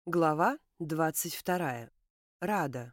Глава 22. Рада.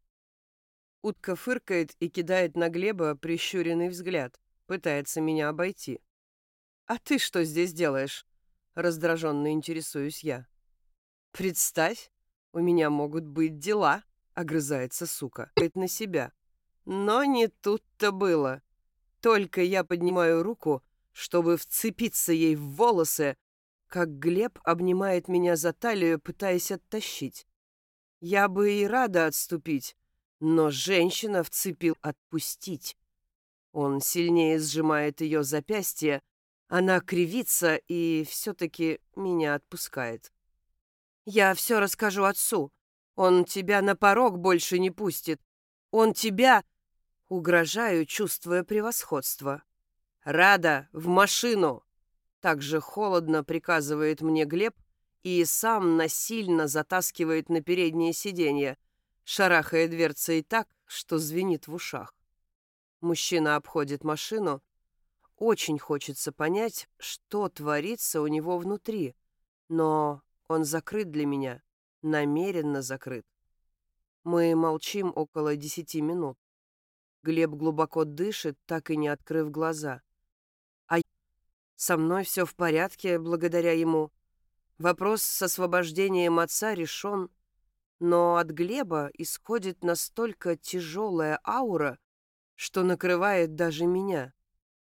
Утка фыркает и кидает на Глеба прищуренный взгляд, пытается меня обойти. «А ты что здесь делаешь?» — раздраженно интересуюсь я. «Представь, у меня могут быть дела», — огрызается сука. «Это на себя». Но не тут-то было. Только я поднимаю руку, чтобы вцепиться ей в волосы, как Глеб обнимает меня за талию, пытаясь оттащить. Я бы и рада отступить, но женщина вцепил отпустить. Он сильнее сжимает ее запястье, она кривится и все-таки меня отпускает. «Я все расскажу отцу. Он тебя на порог больше не пустит. Он тебя...» Угрожаю, чувствуя превосходство. «Рада, в машину!» Также холодно приказывает мне Глеб и сам насильно затаскивает на переднее сиденье, шарахая дверцей так, что звенит в ушах. Мужчина обходит машину. Очень хочется понять, что творится у него внутри, но он закрыт для меня, намеренно закрыт. Мы молчим около 10 минут. Глеб глубоко дышит, так и не открыв глаза. А со мной все в порядке, благодаря ему. Вопрос с освобождением отца решен, но от Глеба исходит настолько тяжелая аура, что накрывает даже меня.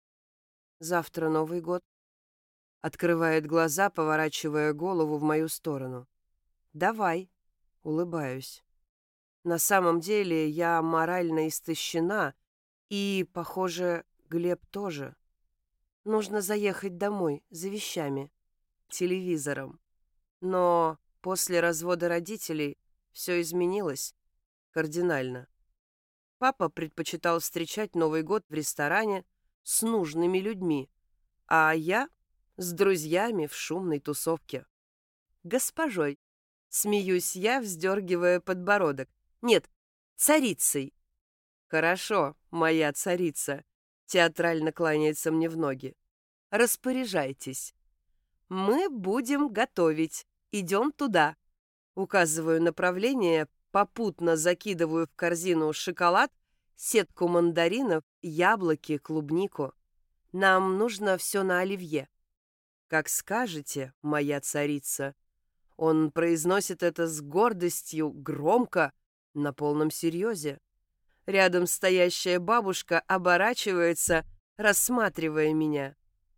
Завтра Новый год. Открывает глаза, поворачивая голову в мою сторону. «Давай», — улыбаюсь. На самом деле я морально истощена, и, похоже, Глеб тоже. Нужно заехать домой за вещами, телевизором. Но после развода родителей все изменилось кардинально. Папа предпочитал встречать Новый год в ресторане с нужными людьми, а я с друзьями в шумной тусовке. Госпожой, смеюсь я, вздергивая подбородок. Нет, царицей. Хорошо, моя царица, театрально кланяется мне в ноги. Распоряжайтесь. Мы будем готовить. Идем туда. Указываю направление, попутно закидываю в корзину шоколад, сетку мандаринов, яблоки, клубнику. Нам нужно все на оливье. Как скажете, моя царица. Он произносит это с гордостью, громко, на полном серьезе. Рядом стоящая бабушка оборачивается, рассматривая меня.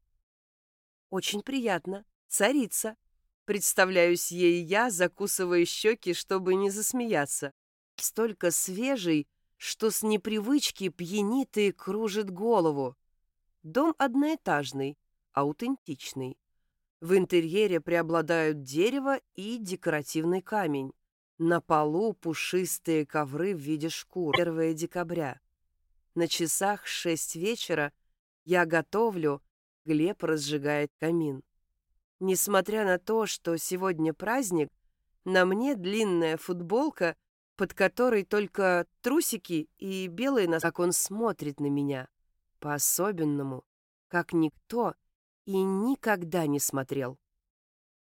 Очень приятно. Царица. Представляюсь ей я, закусывая щеки, чтобы не засмеяться. Столько свежий, что с непривычки пьянит и кружит голову. Дом одноэтажный, аутентичный. В интерьере преобладают дерево и декоративный камень. На полу пушистые ковры в виде шкур. 1 декабря. На часах 6 вечера я готовлю, Глеб разжигает камин. Несмотря на то, что сегодня праздник, на мне длинная футболка, под которой только трусики и белые носки. Как он смотрит на меня. По-особенному, как никто и никогда не смотрел.